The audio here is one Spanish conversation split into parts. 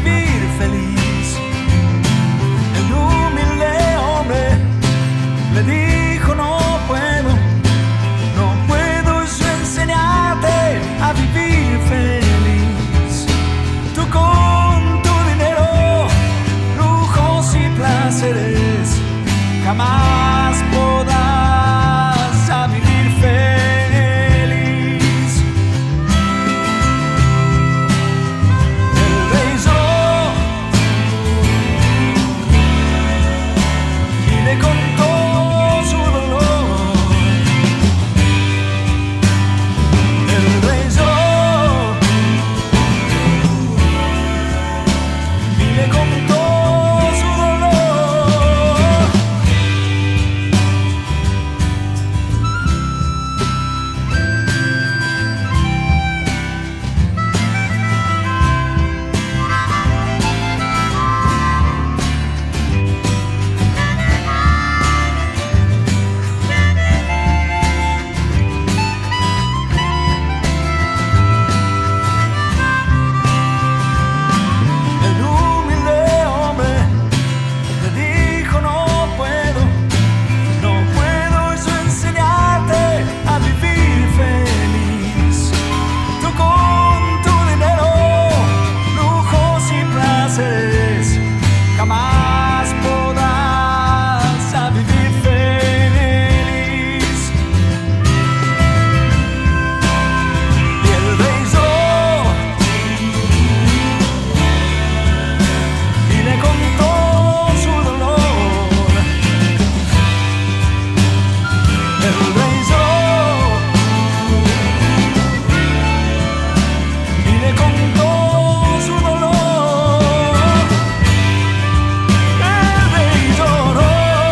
vivir feliz. El humilde hombre le dijo: no puedo yo enseñarte a vivir feliz. Tú con tu dinero, lujos y placeres, jamás podrás a vivir feliz. El rey lloró y le contó su dolor. El rey lloró y le contó su dolor. El humilde hombre le dijo: no puedo yo enseñarte a vivir feliz. Tú con tu dinero, lujos y placeres, jamás podrás a vivir feliz. Y el rey lloró y le contó su dolor. El rey lloró y le contó su dolor. El rey lloró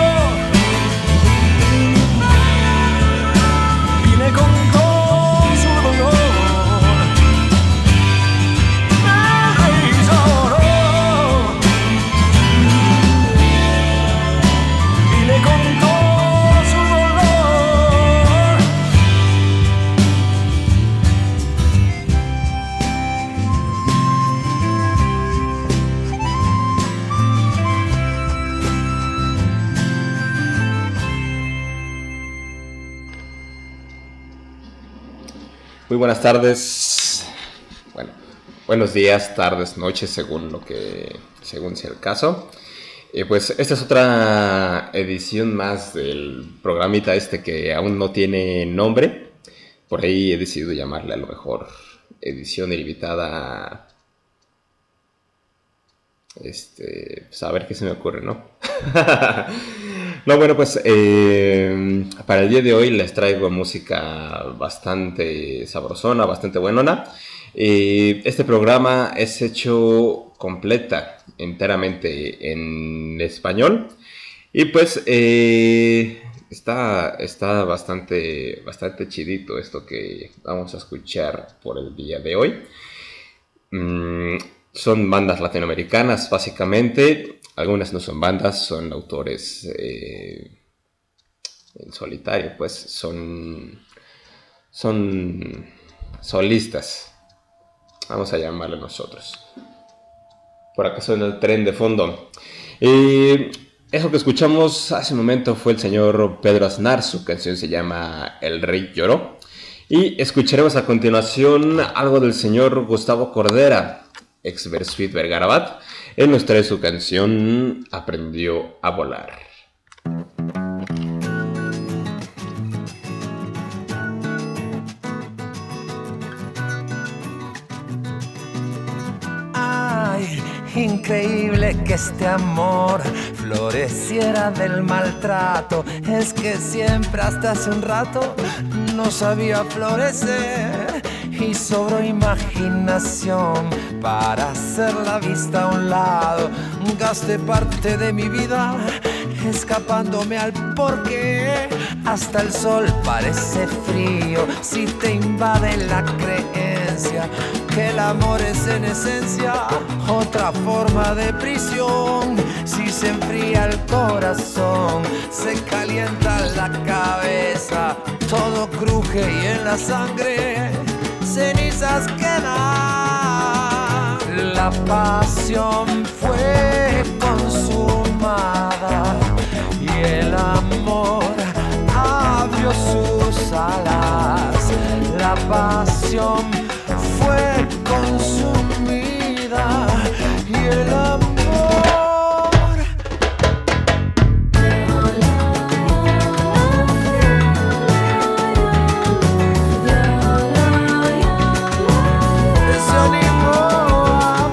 y le contó su dolor. El rey lloró y le contó su dolor. Muy buenas tardes, bueno, buenos días, tardes, noches, según sea el caso. Pues esta es otra edición más del programita que aún no tiene nombre. Por ahí he decidido llamarle a lo mejor edición ilimitada. Pues a ver qué se me ocurre, ¿no? No, bueno, pues para el día de hoy les traigo música bastante sabrosona, bastante buenona. Este programa es hecho enteramente en español. Y pues está bastante chidito esto que vamos a escuchar por el día de hoy. Son bandas latinoamericanas, básicamente. Algunas no son bandas, son autores en solitario, pues son solistas. Vamos a llamarle nosotros. Por acá suena el tren de fondo. Eso que escuchamos hace un momento fue el señor Pedro Aznar. Su canción se llama El Rey Lloró. Y escucharemos a continuación algo del señor Gustavo Cordera, ex Versuit Vergarabat. Él nos trae su canción Aprendió a Volar. Ay, increíble que este amor floreciera del maltrato. Es que siempre hasta hace un rato no sabía florecer. Y sobró imaginación para hacer la vista a un lado. Gasté parte de mi vida escapándome al porqué. Hasta el sol parece frío si te invade la creencia que el amor es en esencia otra forma de prisión. Si se enfría el corazón, se calienta la cabeza, todo cruje y en la sangre cenizas quedan. La La pasión fue consumada y el amor abrió sus alas. La pasión fue consumida y el amor se animó a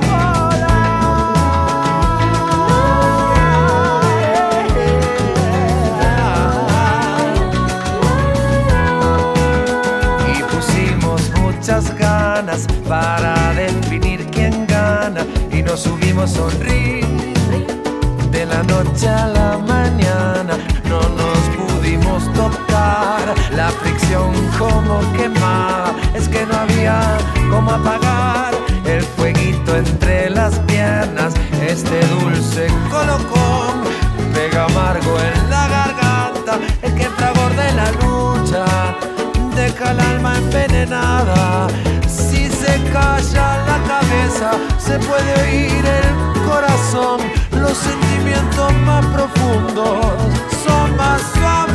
volar. Y pusimos muchas ganas para definir quién gana y nos subimos a un ring. De la noche a la mañana no nos pudimos tocar. La fricción como quemaba, es que no había cómo apagar el fueguito entre las piernas. Este dulce colocón pega amargo en la garganta. El que fragor de la lucha deja el alma envenenada. Si se calla la cabeza, se puede oír el corazón. Los sentimientos más profundos son más suaves.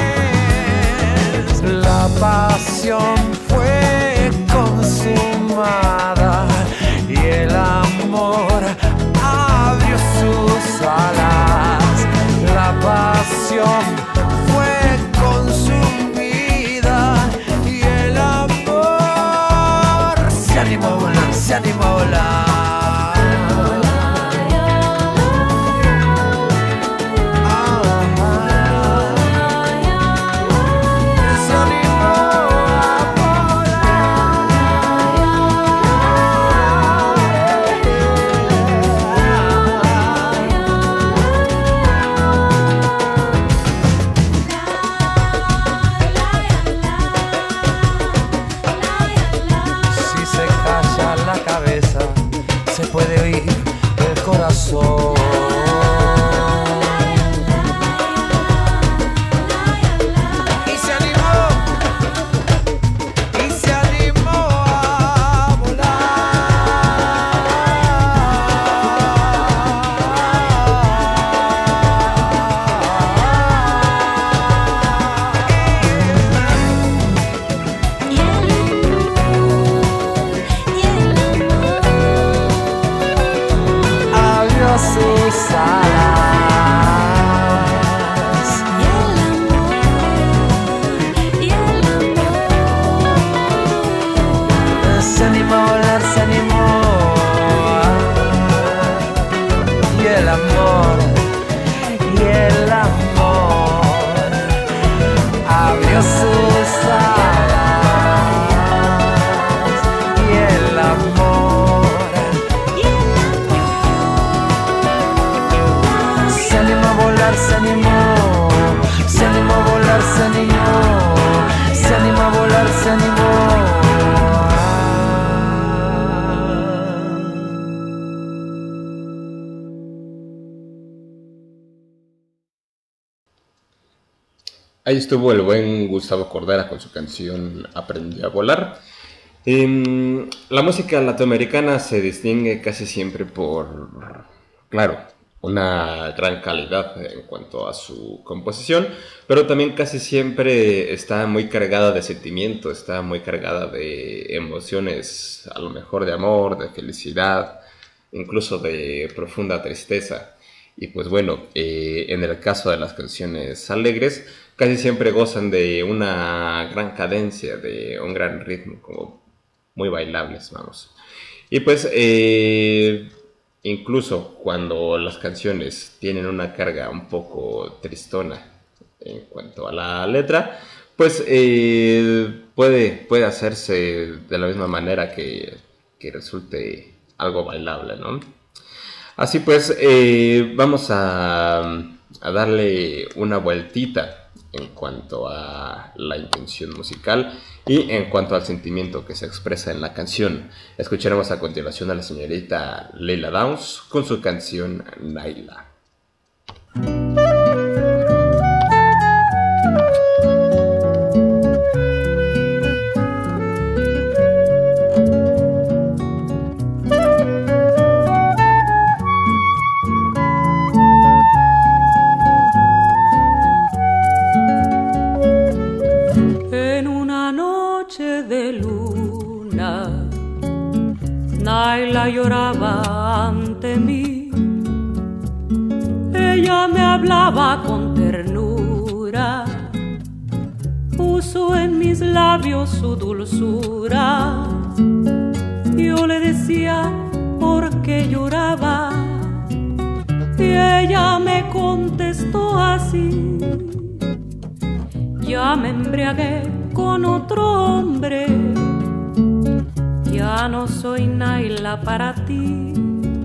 La pasión fue consumada y el amor abrió sus alas. La pasión fue consumida y el amor se animó a volar, se animó a volar. Se puede oír el corazón. Y se animó a sus alas. Y el amor se animó a volar, se animó. Y el amor abrió sus alas. Y el amor se animó a volar, se animó a volar, se animó a volar, se animó. Ahí estuvo el buen Gustavo Cordera con su canción Aprendí a volar. La música latinoamericana se distingue casi siempre por, claro, una gran calidad en cuanto a su composición, pero también casi siempre está muy cargada de sentimiento, está muy cargada de emociones, a lo mejor de amor, de felicidad, incluso de profunda tristeza. Y pues bueno, en el caso de las canciones alegres, casi siempre gozan de una gran cadencia, de un gran ritmo, como muy bailables, vamos. Y pues incluso cuando las canciones tienen una carga un poco tristona en cuanto a la letra, pues puede hacerse de la misma manera que resulte algo bailable, ¿no? Así pues, vamos a darle una vueltita en cuanto a la intención musical y en cuanto al sentimiento que se expresa en la canción. Escucharemos a continuación a la señorita Leila Downs con su canción Naila. ella lloraba ante mí. Ella me hablaba con ternura, puso en mis labios su dulzura. Yo le decía por qué lloraba y ella me contestó así: ya me embriagué con otro hombre, ya no soy Naila para ti.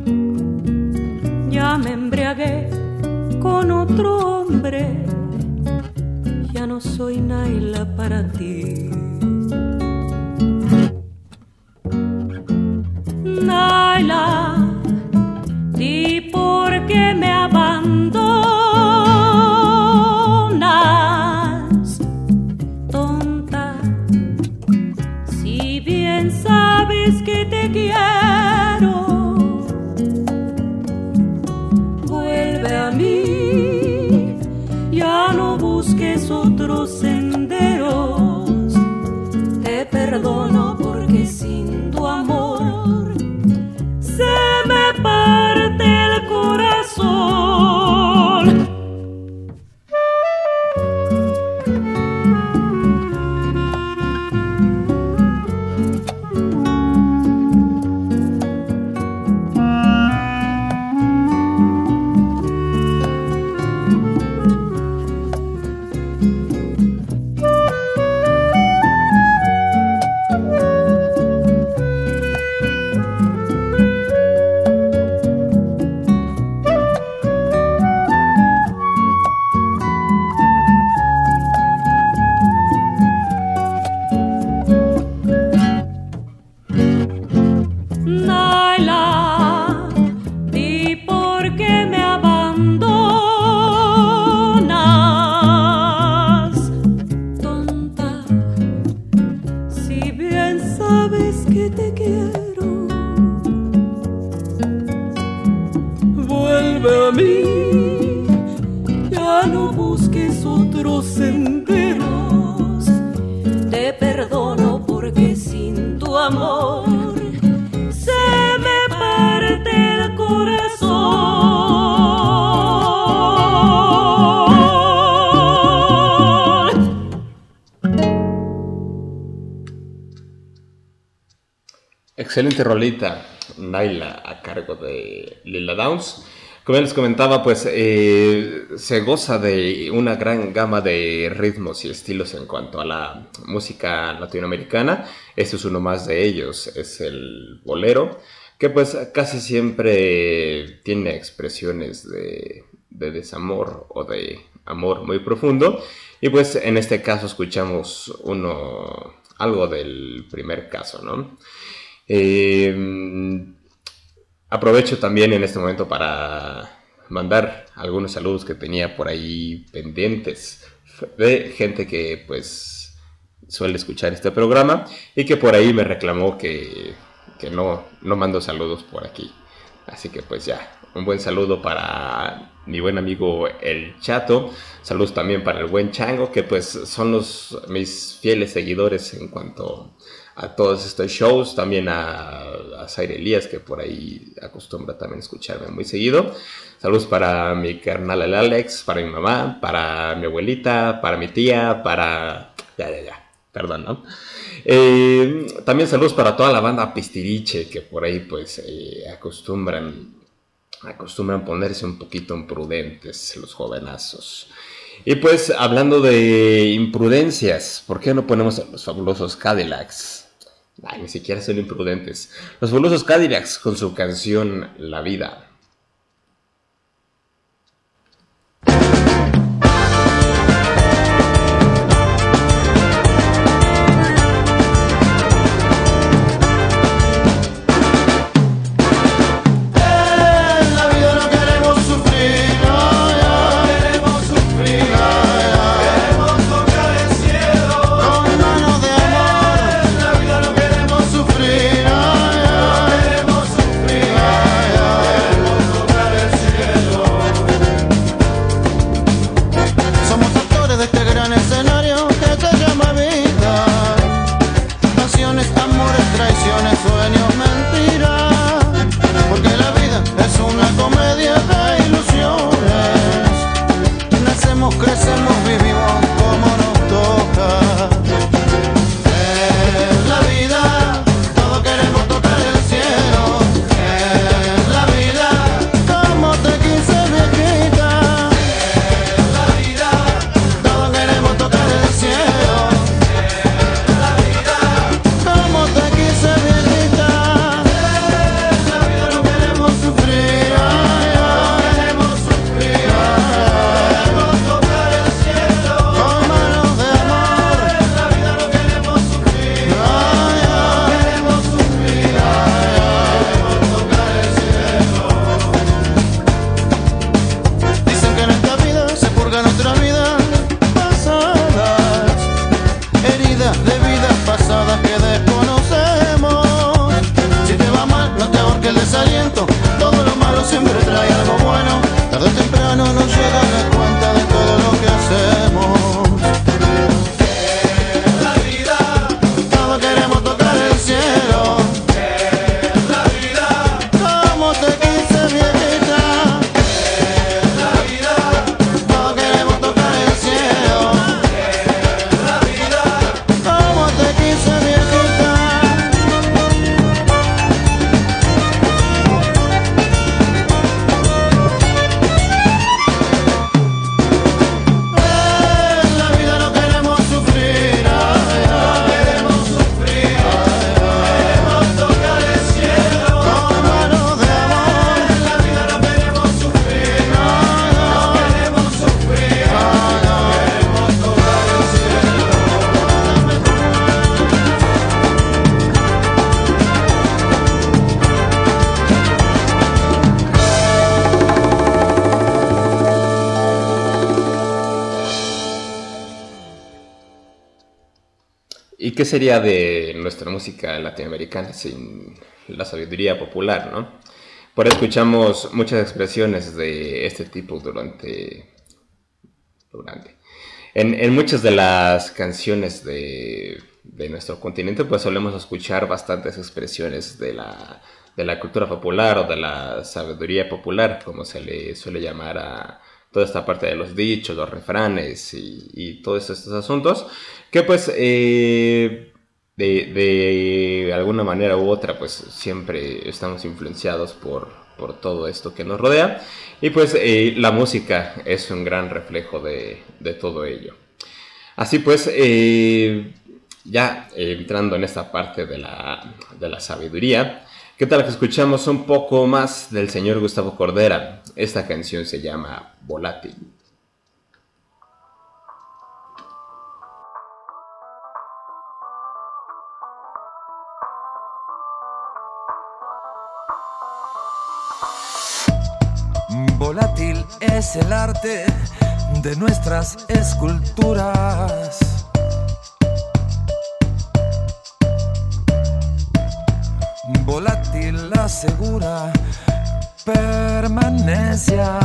Ya me embriagué con otro hombre, ya no soy Naila para ti. Naila, di por qué me abandonas, tonta, si bien sabes que te quiero. Vuelve a mí, ya no busques otros senderos. Te perdono porque sin tu amor se me parte el corazón. Excelente rolita, Naila, a cargo de Lila Downs. Como les comentaba, pues se goza de una gran gama de ritmos y estilos en cuanto a la música latinoamericana. Este es uno más de ellos, es el bolero, que pues casi siempre tiene expresiones de desamor o de amor muy profundo. Y pues en este caso escuchamos algo del primer caso, ¿no? Aprovecho también en este momento para mandar algunos saludos que tenía por ahí pendientes de gente que pues suele escuchar este programa y que por ahí me reclamó que no mando saludos por aquí. Así que pues ya, un buen saludo para mi buen amigo El Chato. Saludos también para el buen Chango, que pues son mis fieles seguidores en cuanto a todos estos shows. También a Zaire Elías, que por ahí acostumbra también escucharme muy seguido. Saludos para mi carnal el Alex, para mi mamá, para mi abuelita, para mi tía, para... Perdón, ¿no? También saludos para toda la banda Pistiriche, que por ahí pues acostumbran ponerse un poquito imprudentes los jovenazos. Y pues hablando de imprudencias, ¿por qué no ponemos a los fabulosos Cadillacs? Ay, ni siquiera son imprudentes. Los fabulosos Cadillacs con su canción La Vida. comedia de ilusiones. Nacemos, crecemos, vivimos como nos toca. En la vida todos queremos tocar el cielo. En la vida como te quise, viejita. En la vida todos queremos tocar el cielo. En la vida como te quise, viejita. En la vida no queremos sufrir. Ay, ay, queremos sufrir. Queremos tocar el cielo con manos de amor. En la vida no queremos sufrir. Ay, ay, queremos sufrir. Ay, ay, queremos tocar el cielo. Dicen que en esta vida se purgan otras vidas pasadas, heridas de vidas pasadas que desconocemos. Si te va mal, no te ahorque el desaliento. Todo lo malo siempre trae algo bueno. Tarde o temprano nos llega la cuenta de todo lo que hacemos. En la vida todos queremos tocar el cielo. En la vida como te quise, viejita. En la vida todos queremos tocar el cielo. En la vida como te quise, viejita. En la vida no queremos sufrir. Ay, ay, queremos sufrir. Ay, ay, queremos tocar el cielo con manos de amor. En la vida no queremos sufrir. Ay, ay, queremos sufrir. Ay, ay, queremos tocar el cielo. ¿Y qué sería de nuestra música latinoamericana sin la sabiduría popular, no? Por ahí escuchamos muchas expresiones de este tipo en muchas de las canciones de nuestro continente, pues solemos escuchar bastantes expresiones de la cultura popular o de la sabiduría popular, como se le suele llamar a toda esta parte de los dichos, los refranes y todos estos asuntos, que pues de alguna manera u otra pues siempre estamos influenciados por todo esto que nos rodea, y pues la música es un gran reflejo de todo ello. Así pues, ya entrando en esta parte de la sabiduría, ¿qué tal que escuchamos un poco más del señor Gustavo Cordera? Esta canción se llama Volátil. Volátil es el arte de nuestras esculturas. Volátil asegura permanencia.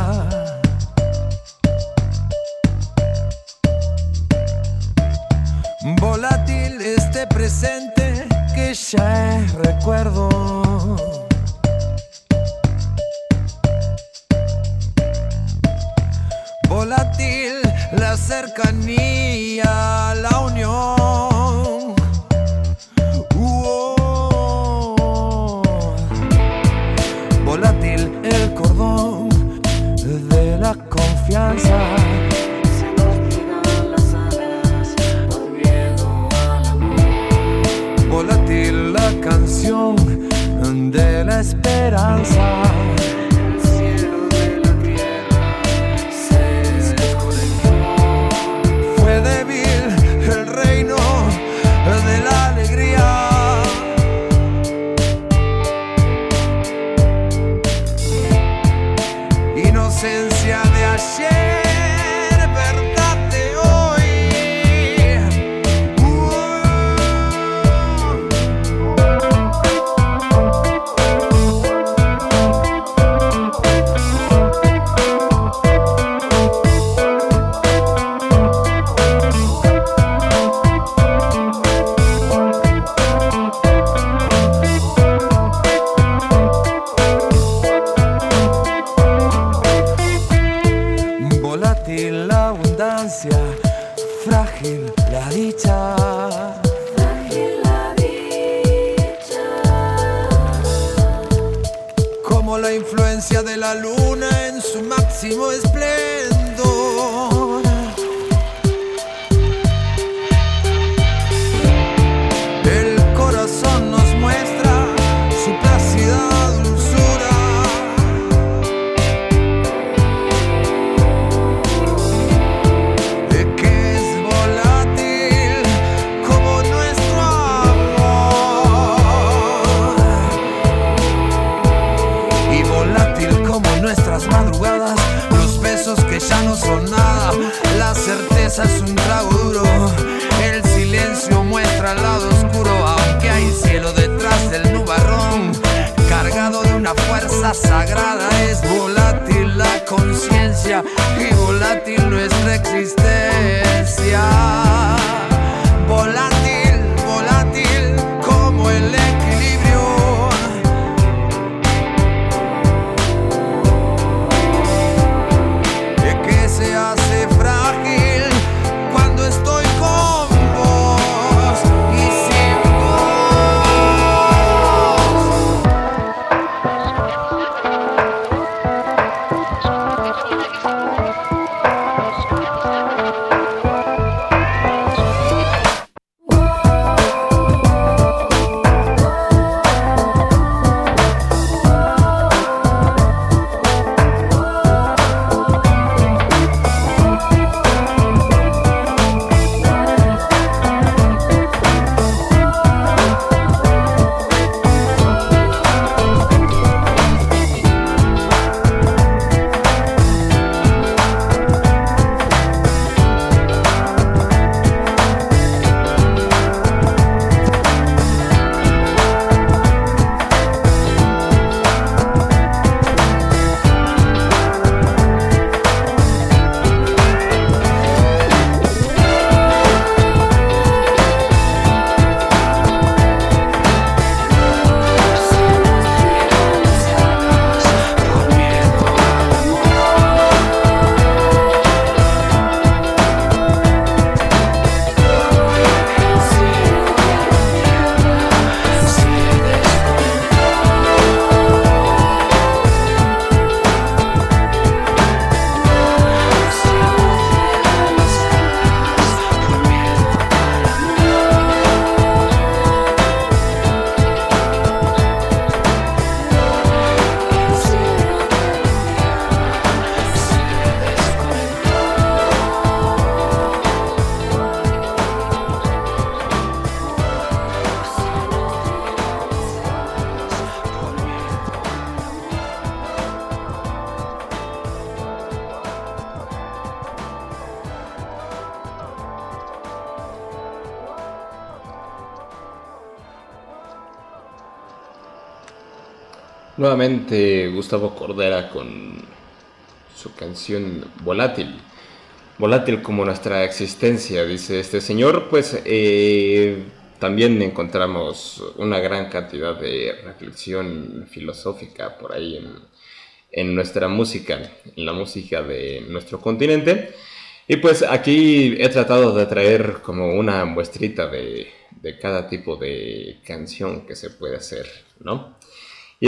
Volátil este presente que ya es recuerdo. Volátil la cercanía, la unión. Volátil el cordón de la confianza. Se nos niegan las alas por miedo al amor. Volátil la canción de la esperanza. El cielo de la tierra se desconectó. Fue débil el reino de la alegría. Inocencia de ayer, verdad de hoy. influencia de la luna en su máximo esplendor. El corazón nos muestra su plácida dulzura. De que es volátil como nuestro amor. Y volátil como nuestras madrugadas, los besos que ya no son nada. La certeza es un trago duro, el silencio muestra el lado oscuro. Aunque hay cielo detrás del nubarrón, cargado de una fuerza sagrada. Es volátil la conciencia y volátil nuestra existencia. Volátil, volátil como el equilibrio. De que se hace frágil cuando estoy con vos y sin Nuevamente Gustavo Cordera con su canción Volátil. Volátil como nuestra existencia, dice este señor. Pues también encontramos una gran cantidad de reflexión filosófica por ahí en nuestra música, en la música de nuestro continente. Y pues aquí he tratado de traer como una muestrita de cada tipo de canción que se puede hacer, ¿no? Y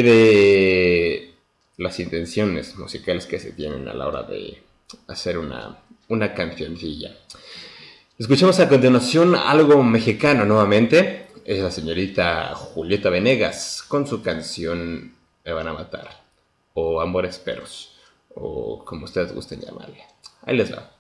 de las intenciones musicales que se tienen a la hora de hacer una cancioncilla. Escuchamos a continuación algo mexicano nuevamente. Es la señorita Julieta Venegas con su canción Me van a matar, o Amores Perros, o como ustedes gusten llamarle. Ahí les va.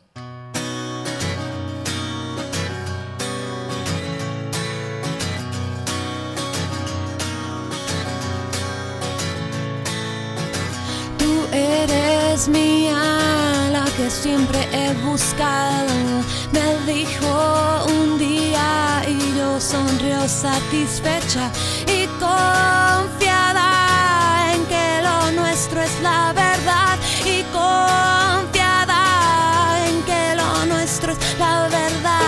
Eres mía, la que siempre he buscado, me dijo un día y yo sonrió satisfecha y confiada en que lo nuestro es la verdad y confiada en que lo nuestro es la verdad.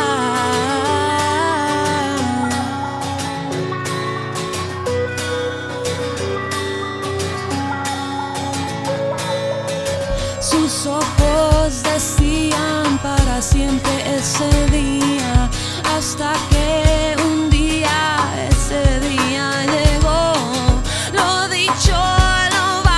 Sus ojos decían para siempre ese día, hasta que un día ese día llegó. Lo dicho, lo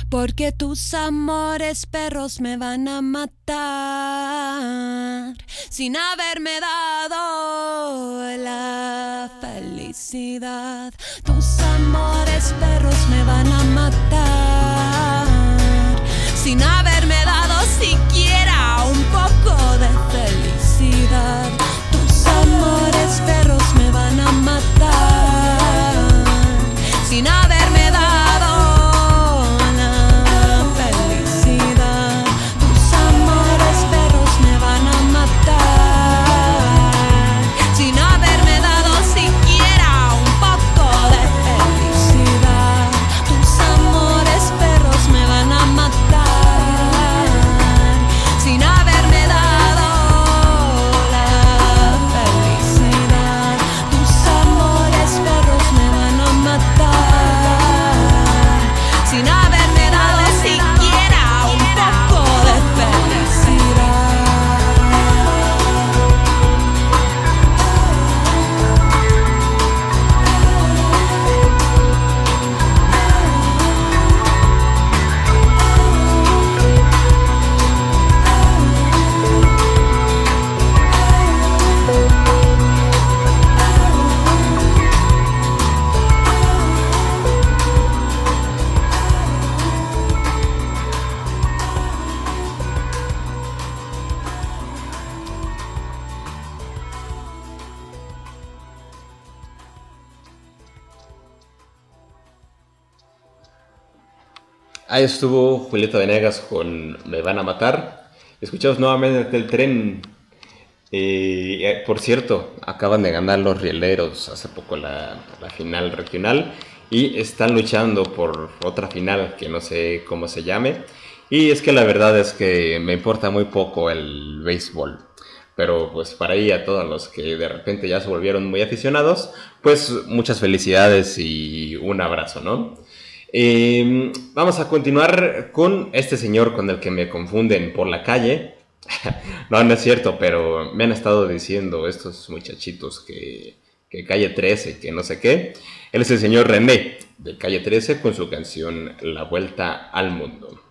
porque tus amores perros me van a matar sin haberme dado la felicidad. Tus amores perros me van a matar sin haberme dado siquiera un poco de felicidad. Tus amores perros me van a matar sin haberme dado la felicidad. Tus amores perros me van a matar sin haberme dado siquiera un poco de felicidad. Tus amores perros me van a matar sin haberme dado la felicidad. Tus amores perros me van a matar sin haberme dado siquiera un poco de felicidad. Ahí estuvo Julieta Venegas con Me Van a Matar. Escuchamos nuevamente el tren. Por cierto, acaban de ganar los rieleros hace poco la final regional y están luchando por otra final que no sé cómo se llame. Y es que la verdad es que me importa muy poco el béisbol. Pero pues para ahí a todos los que de repente ya se volvieron muy aficionados, pues muchas felicidades y un abrazo, ¿no? Vamos a continuar con este señor con el que me confunden por la calle. No es cierto, pero me han estado diciendo estos muchachitos que Calle 13, que no sé qué. Él es el señor René de Calle 13 con su canción La Vuelta al Mundo.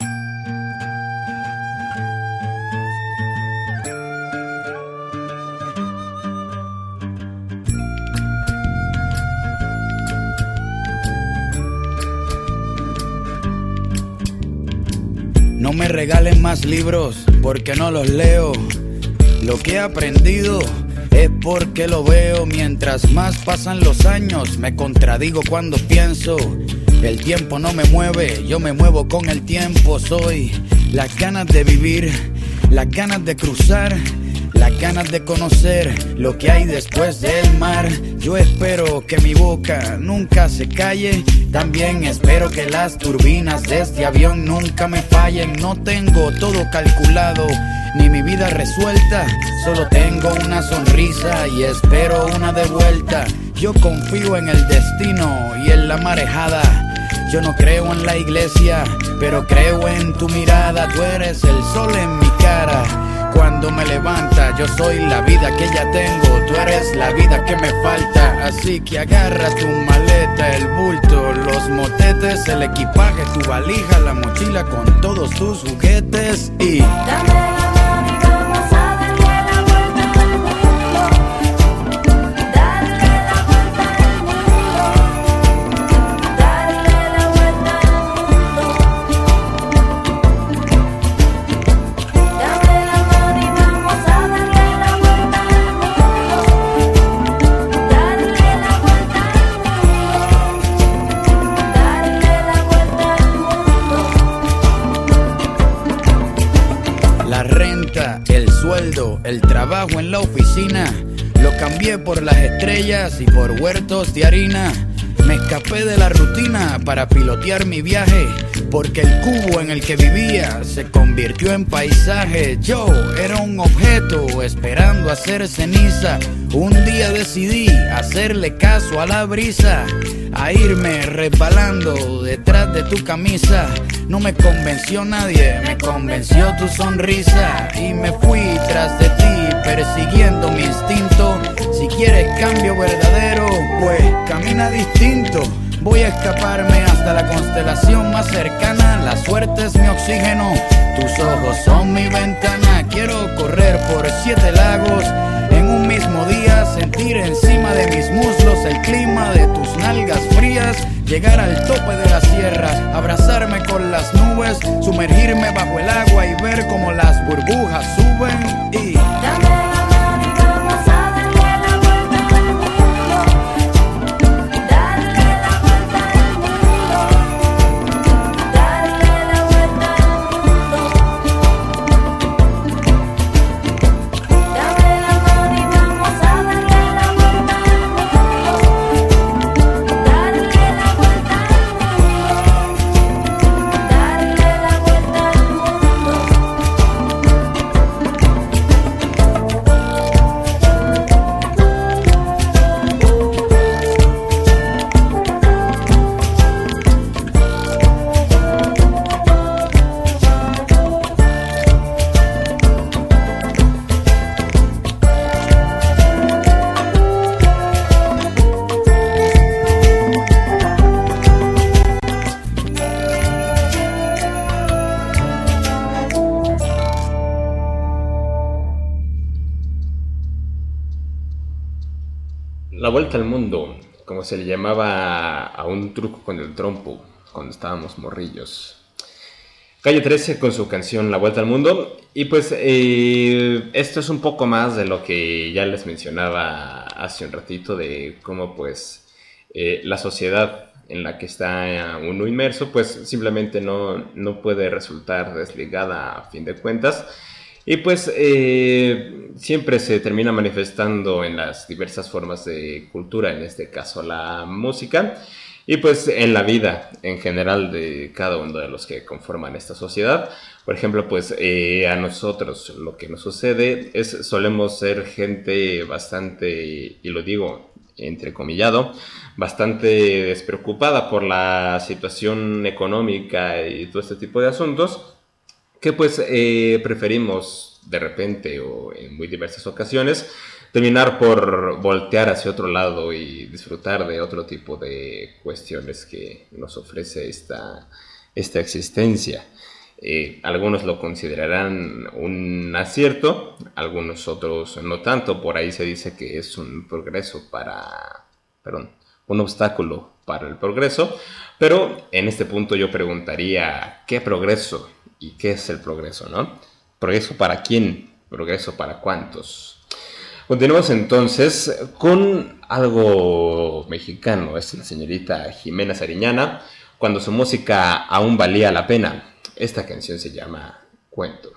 No me regalen más libros porque no los leo. Lo que he aprendido es porque lo veo. Mientras más pasan los años me contradigo cuando pienso. El tiempo no me mueve, yo me muevo con el tiempo. Soy las ganas de vivir, las ganas de cruzar, las ganas de conocer lo que hay después del mar. Yo espero que mi boca nunca se calle. También espero que las turbinas de este avión nunca me fallen. No tengo todo calculado, ni mi vida resuelta. Solo tengo una sonrisa y espero una de vuelta. Yo confío en el destino y en la marejada. Yo no creo en la iglesia, pero creo en tu mirada. Tú eres el sol en mi cara. Cuando me levanta, yo soy la vida que ya tengo. Tú eres la vida que me falta. Así que agarra tu maleta, el bulto, los motetes, el equipaje, tu valija, la mochila con todos tus juguetes y... El trabajo en la oficina lo cambié por las estrellas y por huertos de harina. Me escapé de la rutina para pilotear mi viaje, porque el cubo en el que vivía se convirtió en paisaje. Yo era un objeto esperando hacer ceniza. Un día decidí hacerle caso a la brisa, a irme resbalando detrás de tu camisa. No me convenció nadie, me convenció tu sonrisa. Y me fui tras de ti, persiguiendo mi instinto. Si quieres cambio verdadero, pues camina distinto. Voy a escaparme hasta hasta la constelación más cercana. La suerte es mi oxígeno, tus ojos son mi ventana. Quiero correr por 7 lagos en un mismo día, sentir encima de mis muslos el clima de tus nalgas frías, llegar al tope de la sierra, abrazarme con las nubes, sumergirme bajo el agua y ver cómo las burbujas suben y... La vuelta al mundo, como se le llamaba a un truco con el trompo cuando estábamos morrillos. Calle 13 con su canción La Vuelta al Mundo. Y pues esto es un poco más de lo que ya les mencionaba hace un ratito, de cómo pues la sociedad en la que está uno inmerso pues simplemente no puede resultar desligada a fin de cuentas. Y pues siempre se termina manifestando en las diversas formas de cultura, en este caso la música, y pues en la vida en general de cada uno de los que conforman esta sociedad. Por ejemplo, pues a nosotros lo que nos sucede es solemos ser gente bastante, y lo digo entrecomillado, bastante despreocupada por la situación económica y todo este tipo de asuntos, que pues preferimos de repente o en muy diversas ocasiones terminar por voltear hacia otro lado y disfrutar de otro tipo de cuestiones que nos ofrece esta existencia. Algunos lo considerarán un acierto, algunos otros no tanto. Por ahí se dice que es un obstáculo para el progreso, pero en este punto yo preguntaría, ¿qué progreso? ¿Y qué es el progreso, no? ¿Progreso para quién? ¿Progreso para cuántos? Continuamos entonces con algo mexicano. Es la señorita Jimena Sariñana, cuando su música aún valía la pena. Esta canción se llama Cuento.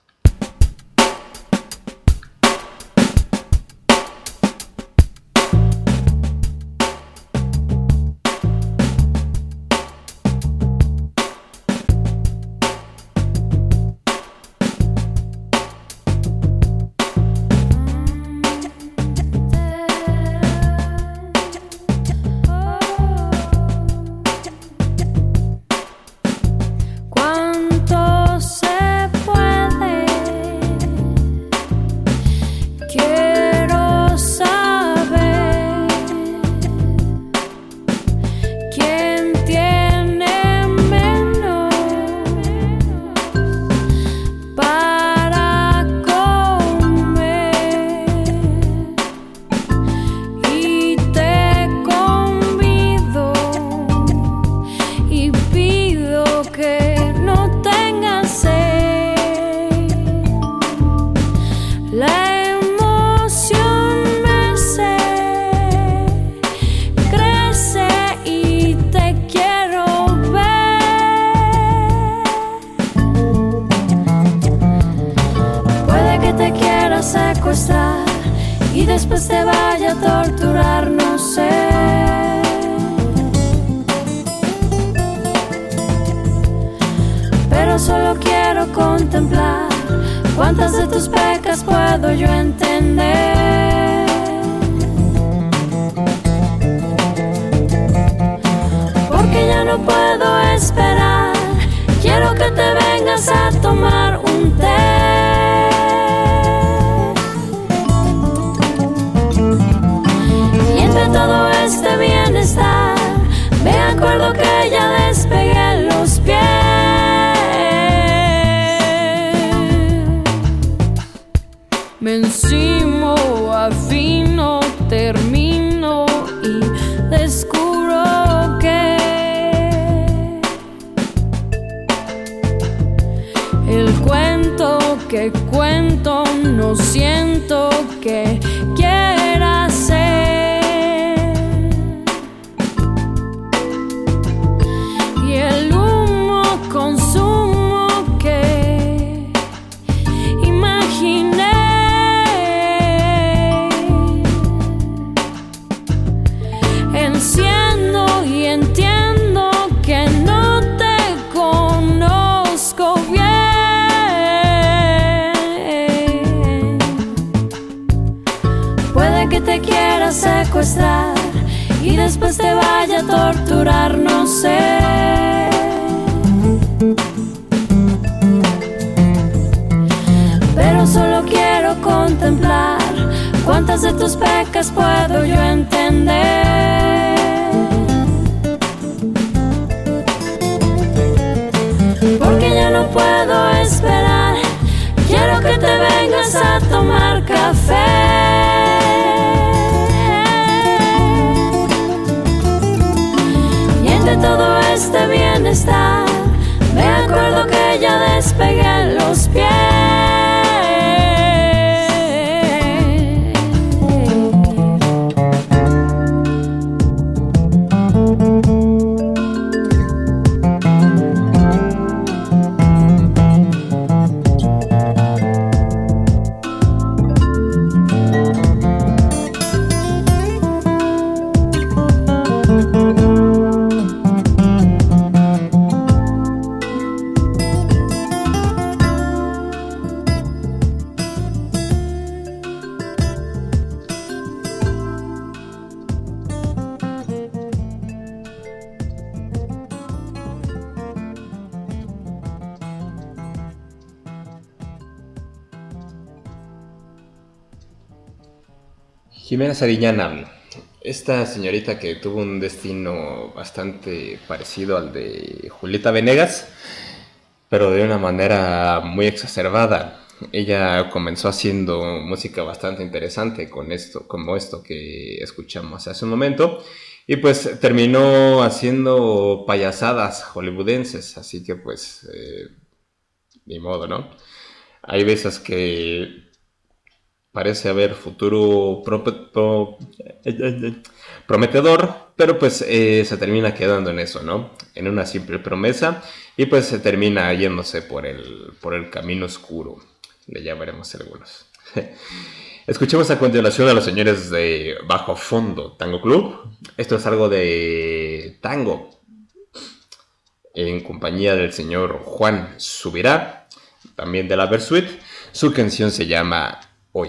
Y después te vaya a torturar, no sé. Pero solo quiero contemplar cuántas de tus pecas puedo yo entender. Porque ya no puedo esperar, quiero que te vengas a tomar un té. Todo este bienestar, me acuerdo que ya que cuento, no siento que quiera ser. Y el humo consumo que imaginé. Enciendo y entiendo que no te conozco bien. Puede que te quiera secuestrar y después te vaya a torturar, no sé. Pero solo quiero contemplar cuántas de tus pecas puedo yo entender. Porque ya no puedo esperar, quiero que te vengas a tomar café. Y entre todo este bienestar, me acuerdo que ya despegué los pies. Jimena Sariñana, esta señorita que tuvo un destino bastante parecido al de Julieta Venegas, pero de una manera muy exacerbada. Ella comenzó haciendo música bastante interesante con esto, como esto que escuchamos hace un momento, y pues terminó haciendo payasadas hollywoodenses, así que pues ni modo, ¿no? Hay veces que parece haber futuro prometedor, pero pues se termina quedando en eso, ¿no? En una simple promesa, y pues se termina yéndose por el camino oscuro. Ya veremos algunos. Escuchemos a continuación a los señores de Bajo Fondo Tango Club. Esto es algo de tango, en compañía del señor Juan Subirá, también de la Versuit. Su canción se llama Hoy.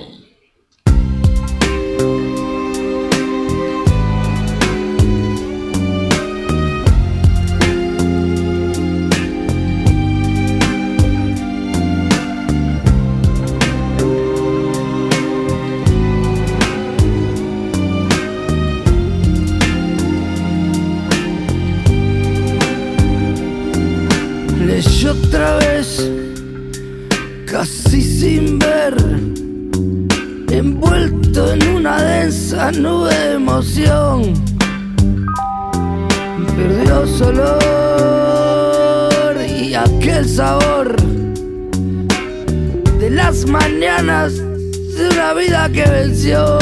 Leyó otra vez, casi sin ver, envuelto en una densa nube de emoción. Perdió su olor y aquel sabor de las mañanas de una vida que venció.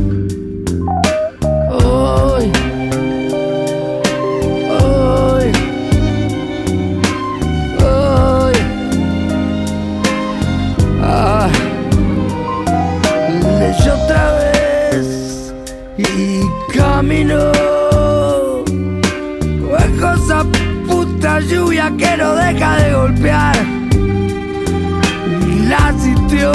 Hoy, hoy, hoy, leyó otra vez y caminó bajo esa puta lluvia que no deja de golpear. La sintió,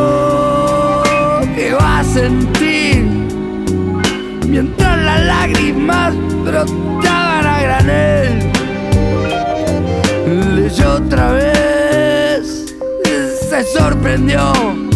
que va a sentir mientras las lágrimas brotaban a granel. Leyó otra vez, se sorprendió,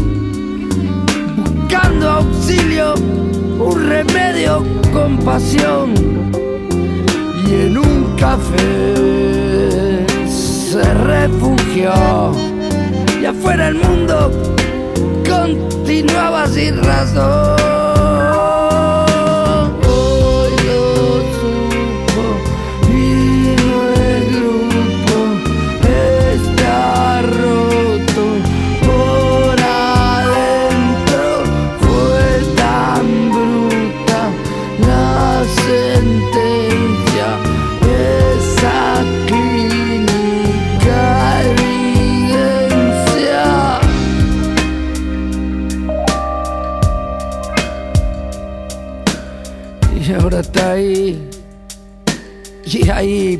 buscando auxilio, un remedio con pasión. Y en un café se refugió, y afuera el mundo continuaba sin razón. Hoy lo supo y el grupo está roto.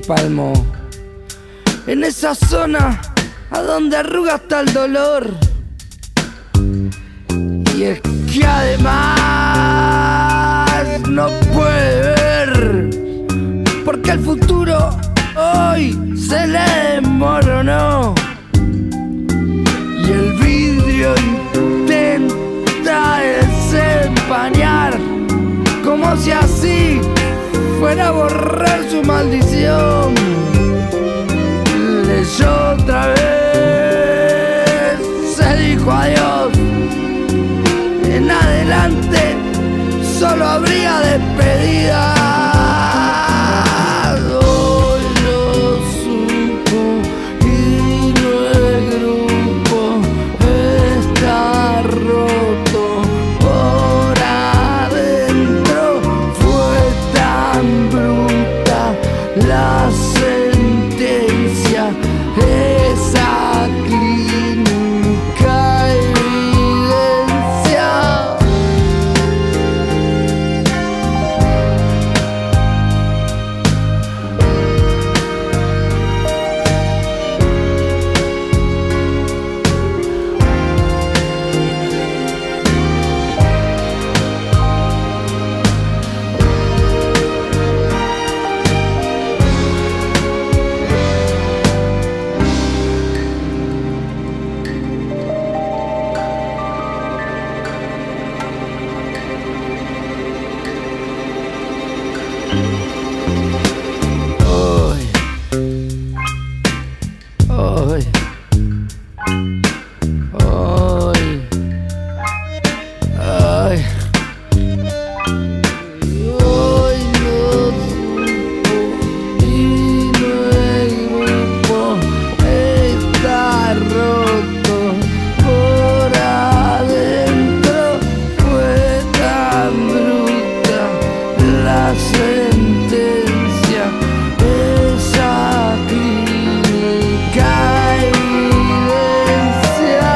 empalmó. En esa zona a donde arruga hasta el dolor. Y es que además no puede ver, porque el futuro hoy se le desmoronó. Y el vidrio intenta desempañar, como si así fuera a borrar su maldición. Leyó otra vez, se dijo adiós. En adelante solo habría despedida. Hoy lo supo y no el grupo está roto por adentro. Fue tan bruta la sentencia, esa clínica evidencia. Hoy, hoy lo supo y no el grupo está roto por adentro. Fue tan bruta la sentencia, esa clínica evidencia.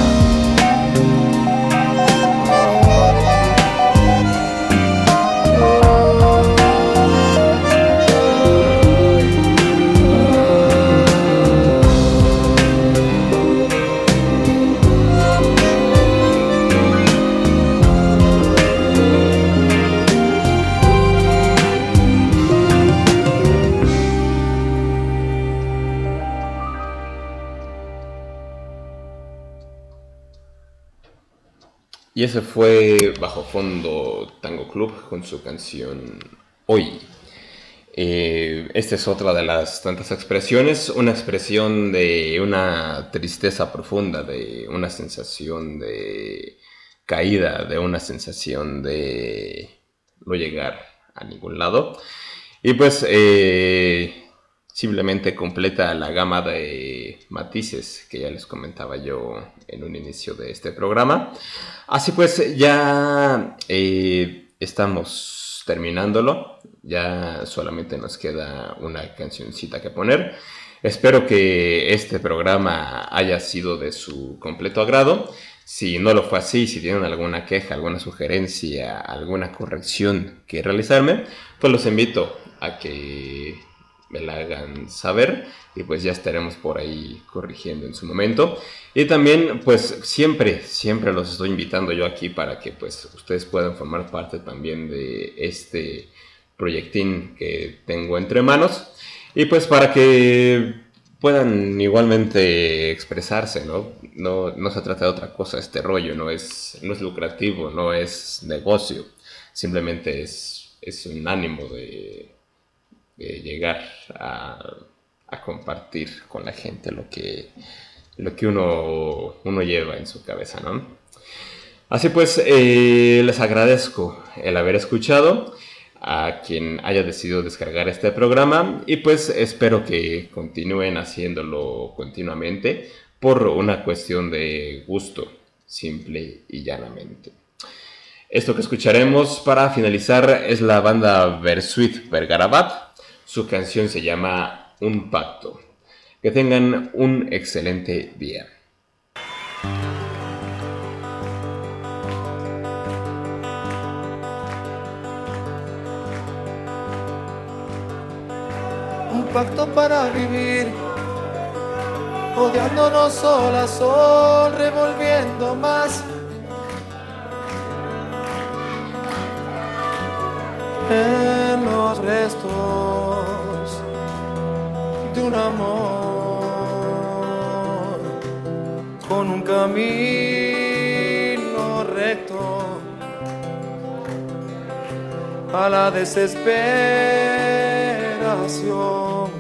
Y ese fue Bajo Fondo Tango Club con su canción Hoy. Esta es otra de las tantas expresiones, una expresión de una tristeza profunda, de una sensación de caída, de una sensación de no llegar a ningún lado. Y pues simplemente completa la gama de matices que ya les comentaba yo en un inicio de este programa. Así pues, ya estamos terminándolo. Ya solamente nos queda una cancioncita que poner. Espero que este programa haya sido de su completo agrado. Si no lo fue así, si tienen alguna queja, alguna sugerencia, alguna corrección que realizarme, pues los invito a que me la hagan saber y pues ya estaremos por ahí corrigiendo en su momento. Y también pues siempre los estoy invitando yo aquí para que pues ustedes puedan formar parte también de este proyectín que tengo entre manos y pues para que puedan igualmente expresarse, ¿no? No se trata de otra cosa este rollo, no es lucrativo, no es negocio, simplemente es un ánimo de llegar a compartir con la gente lo que uno lleva en su cabeza, ¿no? Así pues, les agradezco el haber escuchado, a quien haya decidido descargar este programa y pues espero que continúen haciéndolo continuamente por una cuestión de gusto, simple y llanamente. Esto que escucharemos para finalizar es la banda Versuit Vergarabat. Su canción se llama Un Pacto. Que tengan un excelente día. Un pacto para vivir, odiándonos sol a sol, revolviendo más en los restos de un amor con un camino recto a la desesperación.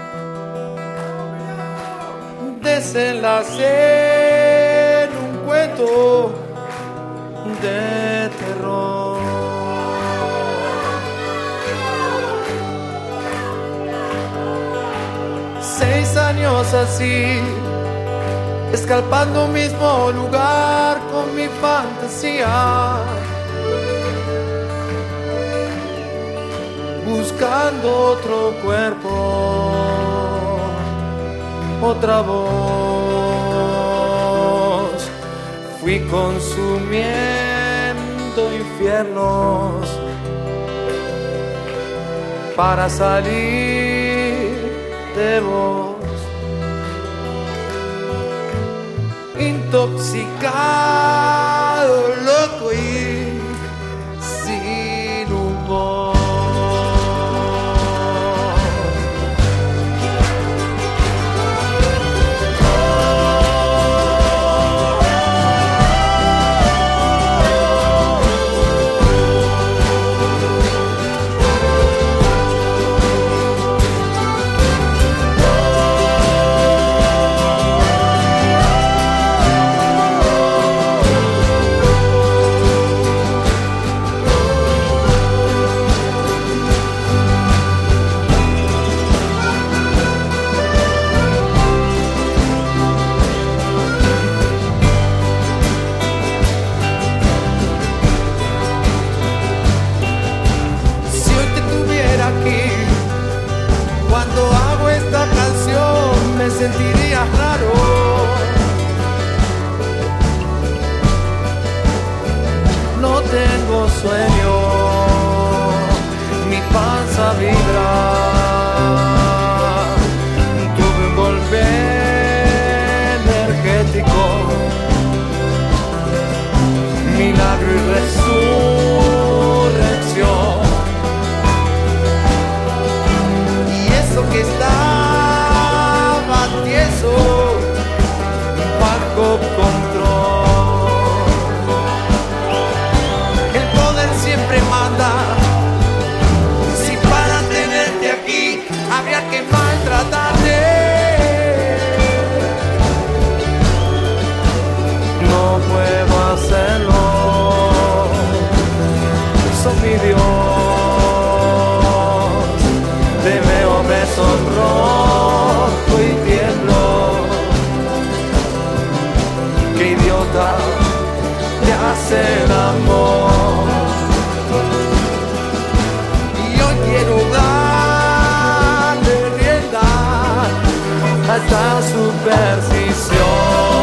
Desenlace en un cuento de terror. 6 años así, escalpando un mismo lugar con mi fantasía, buscando otro cuerpo, otra voz. Fui consumiendo infiernos para salir de vos, intoxicado, loco y sin humor. Me sentiría raro. No tengo sueño, mi panza vibra. Tuve un golpe energético, milagro y resurrección. Y eso que está bajo control. El poder siempre manda. Si para tenerte aquí habría que maltratarte, no puedo hacerlo. Soy mi Dios, te veo, me sonrojo y tiemblo. Te hace el amor y hoy quiero darle rienda a esta superstición.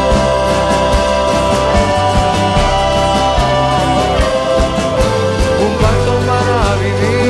Un pacto para vivir,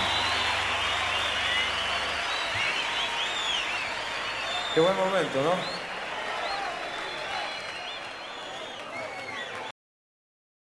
qué buen momento, ¿no?